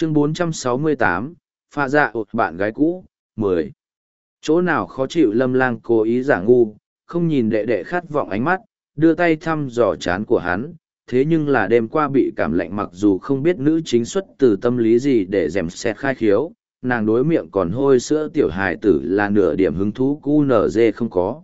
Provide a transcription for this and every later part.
Chương 468, pha dạ bạn gái cũ, 10. Chỗ nào khó chịu Lâm Lang cố ý giả ngu, không nhìn đệ đệ khát vọng ánh mắt, đưa tay thăm dò trán của hắn. Thế nhưng là đêm qua bị cảm lạnh, mặc dù không biết nữ chính xuất từ tâm lý gì để dèm xẹt khai khiếu, nàng đối miệng còn hôi sữa tiểu hài tử là nửa điểm hứng thú cu nở dê không có.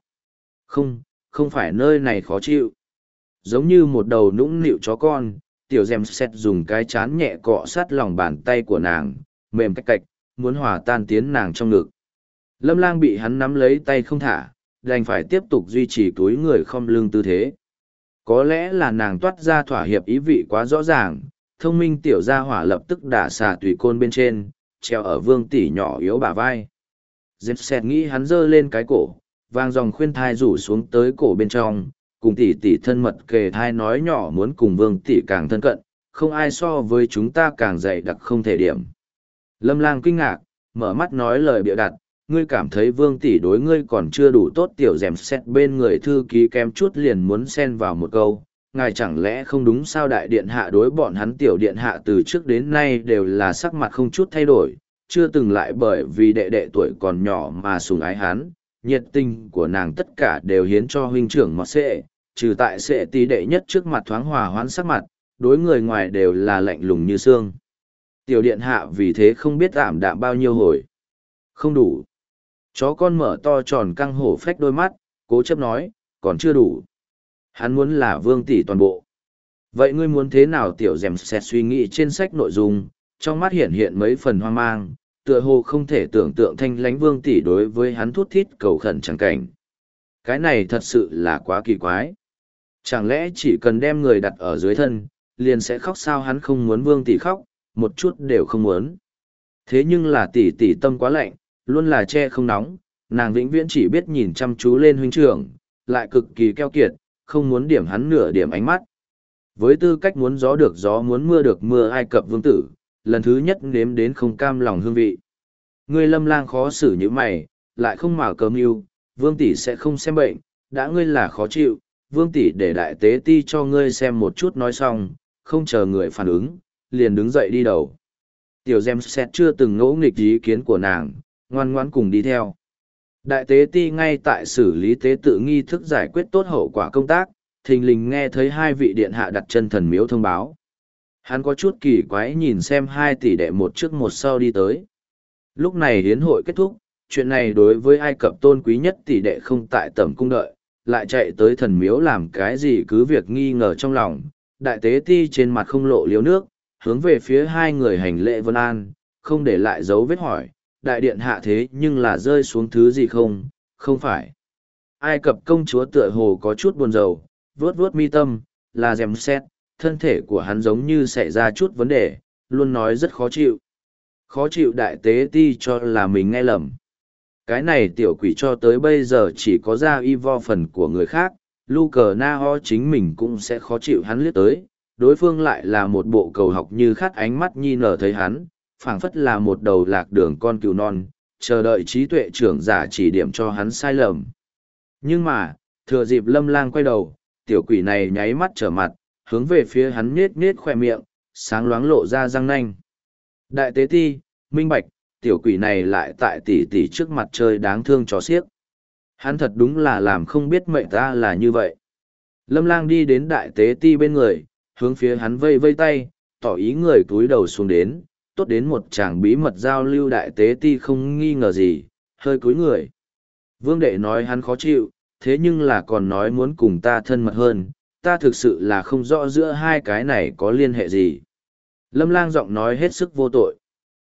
Không phải nơi này khó chịu. Giống như một đầu nũng nịu chó con, tiểu dèm xẹt dùng cái chán nhẹ cọ sát lòng bàn tay của nàng, mềm cách cạch, muốn hòa tan tiến nàng trong ngực. Lâm Lang bị hắn nắm lấy tay không thả, đành phải tiếp tục duy trì túi người khom lưng tư thế. Có lẽ là nàng toát ra thỏa hiệp ý vị quá rõ ràng, thông minh tiểu gia hỏa lập tức đả xà tùy côn bên trên, treo ở Vương tỷ nhỏ yếu bả vai. Dẹp xẹt nghĩ hắn giơ lên cái cổ, vang dòng khuyên thai rủ xuống tới cổ bên trong, cùng tỷ tỷ thân mật kề thai nói nhỏ muốn cùng Vương tỷ càng thân cận, không ai so với chúng ta càng dày đặc không thể điểm. Lâm Lang kinh ngạc, mở mắt nói lời bịa đặt, ngươi cảm thấy Vương tỷ đối ngươi còn chưa đủ tốt. Tiểu dèm xét bên người thư ký kém chút liền muốn xen vào một câu, ngài chẳng lẽ không đúng sao? Đại điện hạ đối bọn hắn tiểu điện hạ từ trước đến nay đều là sắc mặt không chút thay đổi, chưa từng lại bởi vì đệ đệ tuổi còn nhỏ mà sủng ái hắn. Nhiệt tình của nàng tất cả đều hiến cho huynh trưởng Mọt Sệ, trừ tại Sệ tí đệ nhất trước mặt thoáng hòa hoãn sắc mặt, đối người ngoài đều là lạnh lùng như xương. Tiểu điện hạ vì thế không biết ảm đạm bao nhiêu hồi. Không đủ. Chó con mở to tròn căng hổ phách đôi mắt, cố chấp nói, còn chưa đủ. Hắn muốn là Vương tỷ toàn bộ. Vậy ngươi muốn thế nào? Tiểu dèm xẹt suy nghĩ trên sách nội dung, trong mắt hiện hiện mấy phần hoang mang, tựa hồ không thể tưởng tượng thanh lánh Vương tỷ đối với hắn thút thít cầu khẩn chẳng cảnh. Cái này thật sự là quá kỳ quái. Chẳng lẽ chỉ cần đem người đặt ở dưới thân, liền sẽ khóc sao? Hắn không muốn Vương tỷ khóc, một chút đều không muốn. Thế nhưng là tỷ tỷ tâm quá lạnh, luôn là che không nóng, nàng vĩnh viễn chỉ biết nhìn chăm chú lên huynh trưởng, lại cực kỳ keo kiệt, không muốn điểm hắn nửa điểm ánh mắt. Với tư cách muốn gió được gió muốn mưa được mưa Ai Cập vương tử, lần thứ nhất nếm đến không cam lòng hương vị. Ngươi Lâm Lang khó xử như mày, lại không mào cơm yêu, Vương tỷ sẽ không xem bệnh, đã ngươi là khó chịu, Vương tỷ để đại tế ti cho ngươi xem một chút. Nói xong, không chờ người phản ứng, liền đứng dậy đi đầu. Tiểu Gem Set chưa từng ngỗ nghịch ý kiến của nàng, ngoan ngoãn cùng đi theo. Đại tế ti ngay tại xử lý tế tự nghi thức giải quyết tốt hậu quả công tác, thình lình nghe thấy hai vị điện hạ đặt chân thần miếu thông báo. Hắn có chút kỳ quái nhìn xem hai tỷ đệ một trước một sau đi tới. Lúc này hiến hội kết thúc, chuyện này đối với Ai Cập tôn quý nhất tỷ đệ không tại tẩm cung đợi, lại chạy tới thần miếu làm cái gì cứ việc nghi ngờ trong lòng. Đại tế ti trên mặt không lộ liếu nước, hướng về phía hai người hành lễ vân an, không để lại dấu vết hỏi, đại điện hạ thế nhưng là rơi xuống thứ gì không? Không phải. Ai Cập công chúa tựa hồ có chút buồn rầu, vuốt vuốt mi tâm, là dèm xét, thân thể của hắn giống như xảy ra chút vấn đề, luôn nói rất khó chịu. Khó chịu? Đại tế ti cho là mình nghe lầm. Cái này tiểu quỷ cho tới bây giờ chỉ có ra y vo phần của người khác, Luca Na Ho chính mình cũng sẽ khó chịu. Hắn liếc tới, đối phương lại là một bộ cầu học như khát ánh mắt nhi nở thấy hắn, phảng phất là một đầu lạc đường con cừu non, chờ đợi trí tuệ trưởng giả chỉ điểm cho hắn sai lầm. Nhưng mà, thừa dịp Lâm Lang quay đầu, tiểu quỷ này nháy mắt trở mặt, hướng về phía hắn nết nết khoe miệng, sáng loáng lộ ra răng nanh. Đại tế ti, minh bạch, tiểu quỷ này lại tại tỷ tỷ trước mặt chơi đáng thương chó xiếc. Hắn thật đúng là làm không biết mệnh ta là như vậy. Lâm Lang đi đến đại tế ti bên người, hướng phía hắn vây vây tay, tỏ ý người túi đầu xuống đến, tốt đến một chàng bí mật giao lưu. Đại tế ti không nghi ngờ gì, hơi cúi người. Vương đệ nói hắn khó chịu, thế nhưng là còn nói muốn cùng ta thân mật hơn, ta thực sự là không rõ giữa hai cái này có liên hệ gì. Lâm Lang giọng nói hết sức vô tội.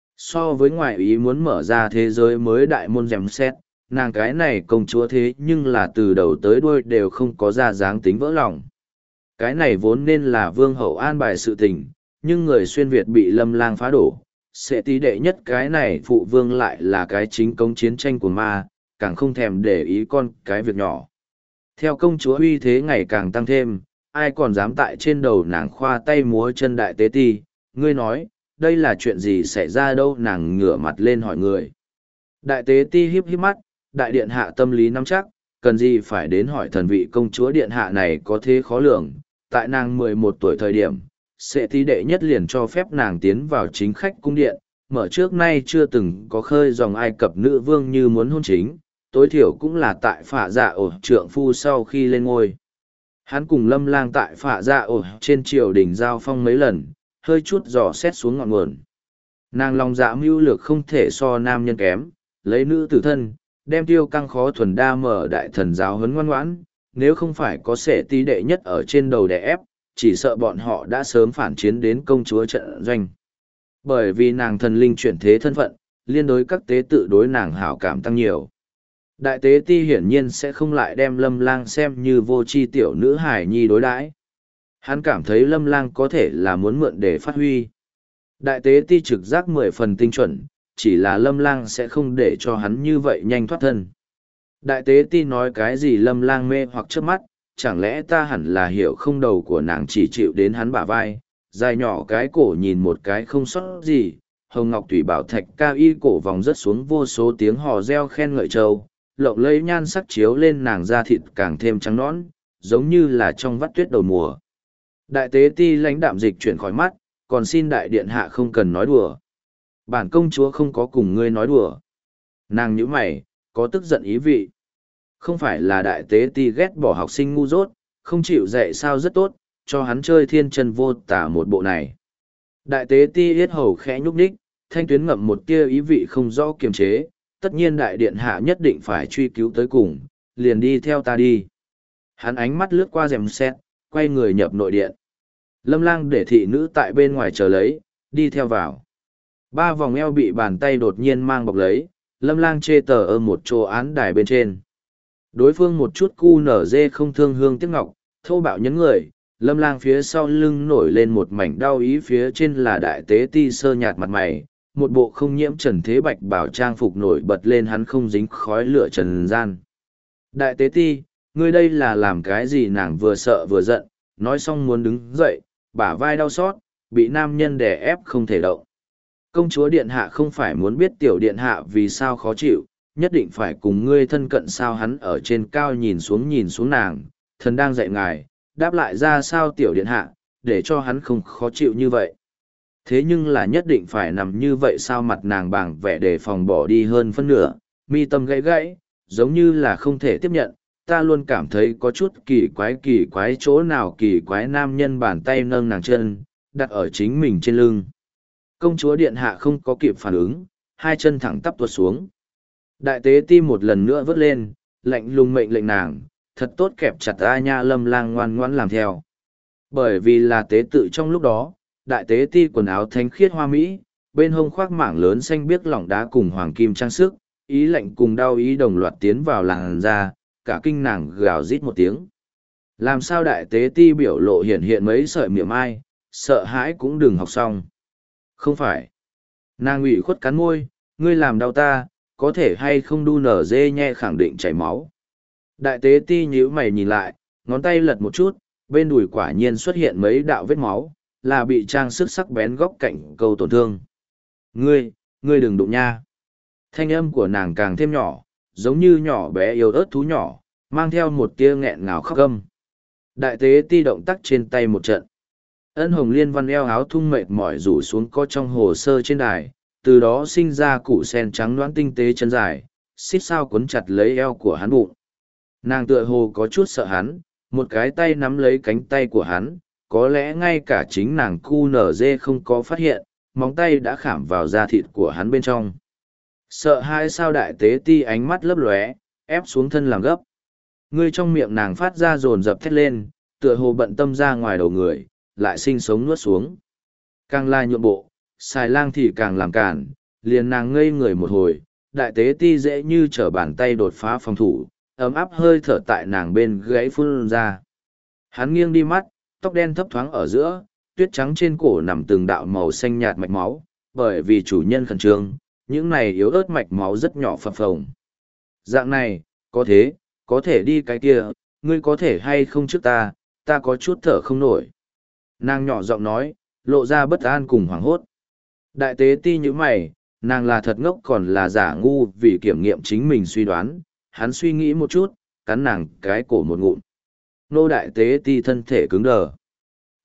So với ngoại ý muốn mở ra thế giới mới đại môn dèm xét, nàng cái này công chúa thế nhưng là từ đầu tới đuôi đều không có ra dáng tính vỡ lòng. Cái này vốn nên là vương hậu an bài sự tình, nhưng người xuyên Việt bị Lâm Lang phá đổ. Sẽ tí đệ nhất cái này phụ vương lại là cái chính công chiến tranh của ma, càng không thèm để ý con cái việc nhỏ. Theo công chúa uy thế ngày càng tăng thêm, ai còn dám tại trên đầu nàng khoa tay múa chân. Đại tế ti, ngươi nói, đây là chuyện gì xảy ra đâu? Nàng ngửa mặt lên hỏi người. Đại tế ti híp híp mắt, đại điện hạ tâm lý nắm chắc, cần gì phải đến hỏi thần vị công chúa điện hạ này có thế khó lường. Tại nàng 11 tuổi thời điểm, sẽ tí đệ nhất liền cho phép nàng tiến vào chính khách cung điện, mở trước nay chưa từng có khơi dòng Ai Cập nữ vương như muốn hôn chính, tối thiểu cũng là tại phả dạ ổ trượng phu sau khi lên ngôi. Hắn cùng Lâm Lang tại phả dạ ổ trên triều đình giao phong mấy lần, hơi chút dò xét xuống ngọn nguồn. Nàng lòng dạ mưu lược không thể so nam nhân kém, lấy nữ tử thân, đem Tiêu Căng khó thuần đa mở đại thần giáo huấn ngoan ngoãn, nếu không phải có sẽ tí đệ nhất ở trên đầu đè ép, chỉ sợ bọn họ đã sớm phản chiến đến công chúa trận doanh. Bởi vì nàng thần linh chuyển thế thân phận, liên đối các tế tự đối nàng hảo cảm tăng nhiều. Đại tế ti hiển nhiên sẽ không lại đem Lâm Lang xem như vô tri tiểu nữ hải nhi đối đãi. Hắn cảm thấy Lâm Lang có thể là muốn mượn để phát huy. Đại tế ti trực giác 10 phần tinh chuẩn, chỉ là Lâm Lang sẽ không để cho hắn như vậy nhanh thoát thân. Đại tế ti nói cái gì Lâm Lang mê hoặc trước mắt, chẳng lẽ ta hẳn là hiểu không đầu của nàng chỉ chịu đến hắn bả vai, dài nhỏ cái cổ nhìn một cái không sót gì, hồng ngọc thủy bảo thạch cao y cổ vòng rất xuống vô số tiếng hò reo khen ngợi châu, lộng lẫy nhan sắc chiếu lên nàng da thịt càng thêm trắng nõn, giống như là trong vắt tuyết đầu mùa. Đại tế ti lãnh đạm dịch chuyển khỏi mắt, còn xin đại điện hạ không cần nói đùa. Bản công chúa không có cùng ngươi nói đùa. Nàng nhíu mày, có tức giận ý vị. Không phải là đại tế ti ghét bỏ học sinh ngu dốt, không chịu dạy sao rất tốt, cho hắn chơi thiên chân vô tả một bộ này. Đại tế ti yết hầu khẽ nhúc nhích, thanh tuyến ngậm một tia ý vị không rõ kiềm chế, tất nhiên đại điện hạ nhất định phải truy cứu tới cùng, liền đi theo ta đi. Hắn ánh mắt lướt qua rèm xét, quay người nhập nội điện. Lâm Lang để thị nữ tại bên ngoài chờ lấy, đi theo vào. 3 vòng eo bị bàn tay đột nhiên mang bọc lấy, Lâm Lang chê tờ ở một chỗ án đài bên trên. Đối phương một chút cu nở dê không thương hương tiếc ngọc, thô bạo nhấn người, Lâm Lang phía sau lưng nổi lên một mảnh đau ý, phía trên là đại tế ti sơ nhạt mặt mày, một bộ không nhiễm trần thế bạch bảo trang phục nổi bật lên hắn không dính khói lửa trần gian. Đại tế ti, ngươi đây là làm cái gì? Nàng vừa sợ vừa giận, nói xong muốn đứng dậy, bả vai đau xót, bị nam nhân đè ép không thể động. Công chúa điện hạ không phải muốn biết tiểu điện hạ vì sao khó chịu, nhất định phải cùng ngươi thân cận sao? Hắn ở trên cao nhìn xuống nàng, thần đang dạy ngài, đáp lại ra sao tiểu điện hạ, để cho hắn không khó chịu như vậy. Thế nhưng là nhất định phải nằm như vậy sao? Mặt nàng bàng vẻ để phòng bỏ đi hơn phân nửa, mi tâm gãy gãy, giống như là không thể tiếp nhận. Ta luôn cảm thấy có chút kỳ quái chỗ nào kỳ quái? Nam nhân bàn tay nâng nàng chân, đặt ở chính mình trên lưng. Công chúa điện hạ không có kịp phản ứng, hai chân thẳng tắp tuột xuống. Đại tế ti một lần nữa vớt lên, lạnh lùng mệnh lệnh nàng, thật tốt kẹp chặt A Nha. Lâm Lang ngoan ngoãn làm theo. Bởi vì là tế tự trong lúc đó, đại tế ti quần áo thánh khiết hoa mỹ, bên hông khoác mảng lớn xanh biếc lỏng đá cùng hoàng kim trang sức, ý lạnh cùng đau ý đồng loạt tiến vào làn da, cả kinh nàng gào rít một tiếng. Làm sao đại tế ti biểu lộ hiện mấy sợi miệng ai, sợ hãi cũng đừng học xong. Không phải. Nàng ủy khuất cắn môi, ngươi làm đau ta, có thể hay không đu nở dê nhe khẳng định chảy máu. Đại tế ti nhíu mày nhìn lại, ngón tay lật một chút, bên đùi quả nhiên xuất hiện mấy đạo vết máu, là bị trang sức sắc bén góc cạnh câu tổn thương. Ngươi đừng đụng nha. Thanh âm của nàng càng thêm nhỏ, giống như nhỏ bé yếu ớt thú nhỏ, mang theo một tia nghẹn ngào khóc gâm. Đại tế ti động tác trên tay một trận. Ân hồng liên văn eo áo thung mệt mỏi rủ xuống có trong hồ sơ trên đài, từ đó sinh ra củ sen trắng loãng tinh tế chân dài, xích sao cuốn chặt lấy eo của hắn bụng. Nàng tựa hồ có chút sợ hắn, một cái tay nắm lấy cánh tay của hắn, có lẽ ngay cả chính nàng cu nở dê không có phát hiện, móng tay đã khảm vào da thịt của hắn bên trong. Sợ hai sao đại tế ti ánh mắt lấp lóe, ép xuống thân làm gấp. Ngươi trong miệng nàng phát ra dồn dập thét lên, tựa hồ bận tâm ra ngoài đầu người, lại sinh sống nuốt xuống. Càng la nhượng bộ, xài lang thì càng làm cản, liền nàng ngây người một hồi, đại tế ti dễ như trở bàn tay đột phá phòng thủ, ấm áp hơi thở tại nàng bên gáy phun ra. Hắn nghiêng đi mắt, tóc đen thấp thoáng ở giữa, tuyết trắng trên cổ nằm từng đạo màu xanh nhạt mạch máu, bởi vì chủ nhân khẩn trương, những này yếu ớt mạch máu rất nhỏ phập phồng. Dạng này, có thể đi cái kia, ngươi có thể hay không trước ta có chút thở không nổi. Nàng nhỏ giọng nói, lộ ra bất an cùng hoảng hốt. Đại tế ti như mày, nàng là thật ngốc còn là giả ngu vì kiểm nghiệm chính mình suy đoán, hắn suy nghĩ một chút, cắn nàng cái cổ một ngụm. Nô đại tế ti thân thể cứng đờ.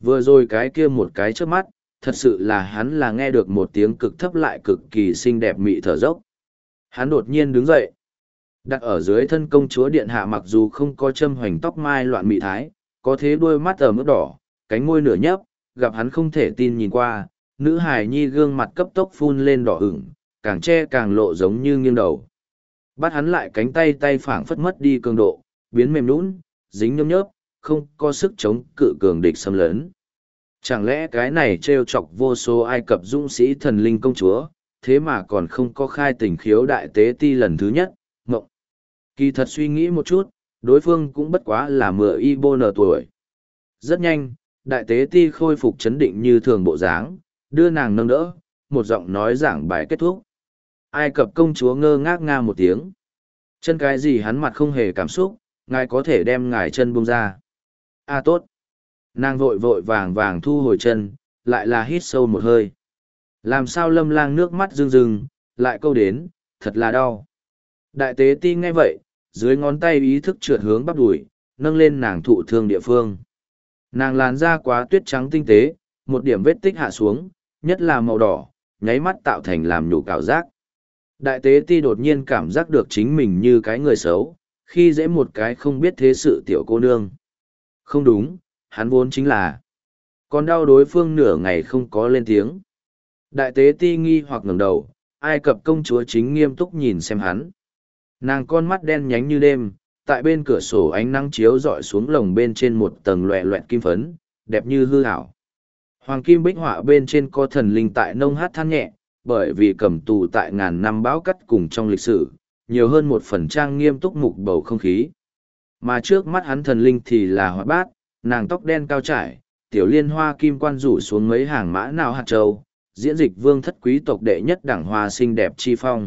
Vừa rồi cái kia một cái trước mắt, thật sự là hắn là nghe được một tiếng cực thấp lại cực kỳ xinh đẹp mị thở dốc. Hắn đột nhiên đứng dậy. Đặt ở dưới thân công chúa điện hạ mặc dù không có châm hoành tóc mai loạn mị thái, có thế đôi mắt ở mức đỏ, cánh môi nửa nhấp, gặp hắn không thể tin nhìn qua, nữ hài nhi gương mặt cấp tốc phun lên đỏ ửng, càng che càng lộ giống như nghiêng đầu. Bắt hắn lại cánh tay tay phảng phất mất đi cường độ, biến mềm nhũn, dính nhớp nhớp, không có sức chống cự cường địch xâm lấn. Chẳng lẽ cái này trêu chọc vô số Ai Cập dũng sĩ thần linh công chúa, thế mà còn không có khai tình khiếu đại tế ti lần thứ nhất, ngộng. Kỳ thật suy nghĩ một chút, đối phương cũng bất quá là mựa y bô nở tuổi. Rất nhanh, đại tế ti khôi phục chấn định như thường bộ dáng, đưa nàng nâng đỡ, một giọng nói giảng bài kết thúc. Ai Cập công chúa ngơ ngác nga một tiếng. Chân cái gì hắn mặt không hề cảm xúc, ngài có thể đem ngài chân buông ra. Tốt. Nàng vội vội vàng vàng thu hồi chân, lại là hít sâu một hơi. Làm sao Lâm Lang nước mắt rưng rưng, lại câu đến, thật là đau. Đại tế ti nghe vậy, dưới ngón tay ý thức trượt hướng bắp đùi, nâng lên nàng thụ thương địa phương. Nàng làn da quá tuyết trắng tinh tế, một điểm vết tích hạ xuống, nhất là màu đỏ, nháy mắt tạo thành làm nhủ cảo giác. Đại tế ti đột nhiên cảm giác được chính mình như cái người xấu, khi dễ một cái không biết thế sự tiểu cô nương. Không đúng, hắn vốn chính là. Còn đau đối phương nửa ngày không có lên tiếng. Đại tế ti nghi hoặc ngẩng đầu, Ai Cập công chúa chính nghiêm túc nhìn xem hắn. Nàng con mắt đen nhánh như đêm, tại bên cửa sổ ánh nắng chiếu rọi xuống lồng bên trên một tầng loẹ loẹt kim phấn, đẹp như hư ảo. Hoàng kim bích họa bên trên có thần linh tại nông hát than nhẹ, bởi vì cầm tù tại ngàn năm bão cắt cùng trong lịch sử, nhiều hơn một phần trang nghiêm túc mục bầu không khí. Mà trước mắt hắn thần linh thì là hoạt bát, nàng tóc đen cao trải, tiểu liên hoa kim quan rủ xuống mấy hàng mã nào hạt châu, diễn dịch vương thất quý tộc đệ nhất đẳng hoa xinh đẹp chi phong.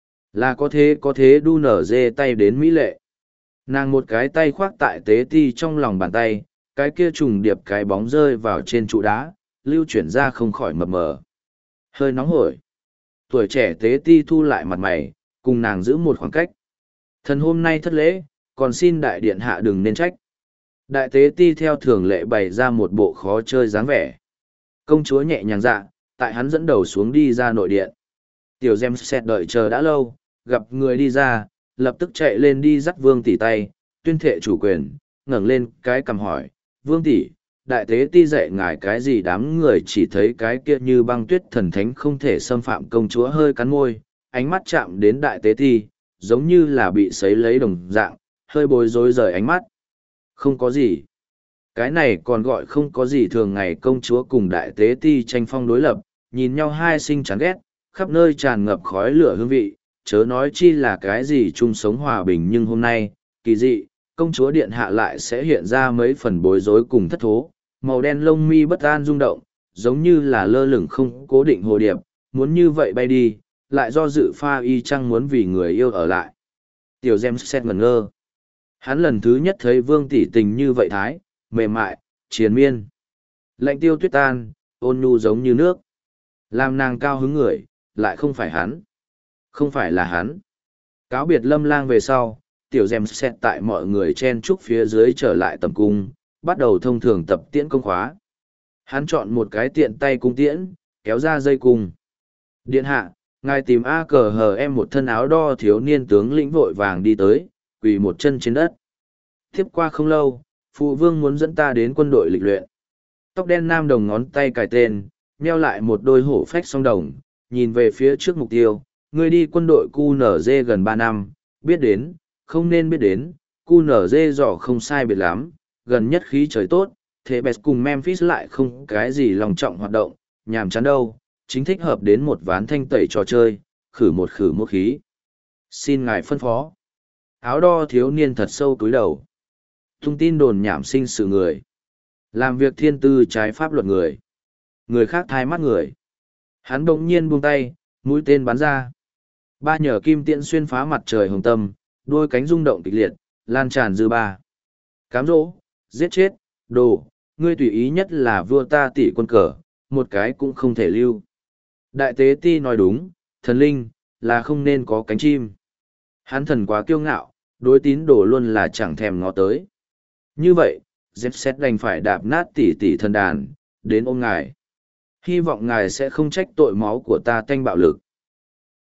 Là có thế đu nở dê tay đến mỹ lệ. Nàng một cái tay khoác tại tế ti trong lòng bàn tay, cái kia trùng điệp cái bóng rơi vào trên trụ đá, lưu chuyển ra không khỏi mập mờ. Hơi nóng hổi. Tuổi trẻ tế ti thu lại mặt mày, cùng nàng giữ một khoảng cách. Thần hôm nay thất lễ, còn xin đại điện hạ đừng nên trách. Đại tế ti theo thường lệ bày ra một bộ khó chơi dáng vẻ. Công chúa nhẹ nhàng dạ, tại hắn dẫn đầu xuống đi ra nội điện. Tiểu Gem Set đợi chờ đã lâu, gặp người đi ra, lập tức chạy lên đi dắt Vương tỷ tay, tuyên thệ chủ quyền, ngẩng lên cái cằm hỏi, Vương tỷ, đại tế ti dạy ngài cái gì? Đám người chỉ thấy cái kia như băng tuyết thần thánh không thể xâm phạm. Công chúa hơi cắn môi, ánh mắt chạm đến đại tế ti, giống như là bị sấy lấy đồng dạng, hơi bối rối rời ánh mắt. Không có gì. Cái này còn gọi không có gì. Thường ngày công chúa cùng đại tế ti tranh phong đối lập, nhìn nhau hai sinh chán ghét, khắp nơi tràn ngập khói lửa hương vị, chớ nói chi là cái gì chung sống hòa bình. Nhưng hôm nay, kỳ dị, công chúa điện hạ lại sẽ hiện ra mấy phần bối rối cùng thất thố, màu đen lông mi bất an rung động, giống như là lơ lửng không cố định hồ điệp, muốn như vậy bay đi, lại do dự pha y chăng muốn vì người yêu ở lại. Tiểu Gem Set ngẩn ngơ. Hắn lần thứ nhất thấy Vương tỷ tình như vậy thái, mềm mại, triền miên. Lạnh tiêu tuyết tan, ôn nhu giống như nước. Làm nàng cao hứng người, lại không phải hắn. Không phải là hắn. Cáo biệt Lâm Lang về sau, Tiểu Gem Set tại mọi người chen chúc phía dưới trở lại tầm cung, bắt đầu thông thường tập tiễn công khóa. Hắn chọn một cái tiện tay cung tiễn, kéo ra dây cung. Điện hạ, ngài tìm A cờ hờ em một thân áo đo thiếu niên tướng lĩnh vội vàng đi tới, quỳ một chân trên đất. Tiếp qua không lâu, phụ vương muốn dẫn ta đến quân đội lịch luyện. Tóc đen nam đồng ngón tay cài tên, nheo lại một đôi hổ phách song đồng, nhìn về phía trước mục tiêu. Ngươi đi quân đội QNZ gần 3 năm, biết đến, không nên biết đến, QNZ dò không sai biệt lắm, gần nhất khí trời tốt, thế Best cùng Memphis lại không cái gì lòng trọng hoạt động, nhàm chán đâu, chính thích hợp đến một ván thanh tẩy trò chơi, khử một khí. Xin ngài phân phó. Áo đo thiếu niên thật sâu túi đầu. Thông tin đồn nhảm sinh sự người. Làm việc thiên tư trái pháp luật người. Người khác thai mắt người. Hắn bỗng nhiên buông tay, mũi tên bắn ra. Ba nhờ kim tiễn xuyên phá mặt trời hồng tâm, đôi cánh rung động kịch liệt, lan tràn dư ba. Cám dỗ, giết chết, đồ, ngươi tùy ý nhất là vua ta tỷ quân cờ, một cái cũng không thể lưu. Đại tế ti nói đúng, thần linh, là không nên có cánh chim. Hắn thần quá kiêu ngạo, đối tín đồ luôn là chẳng thèm ngó tới. Như vậy, dép xét đành phải đạp nát tỉ tỉ thần đàn, đến ôm ngài. Hy vọng ngài sẽ không trách tội máu của ta tanh bạo lực.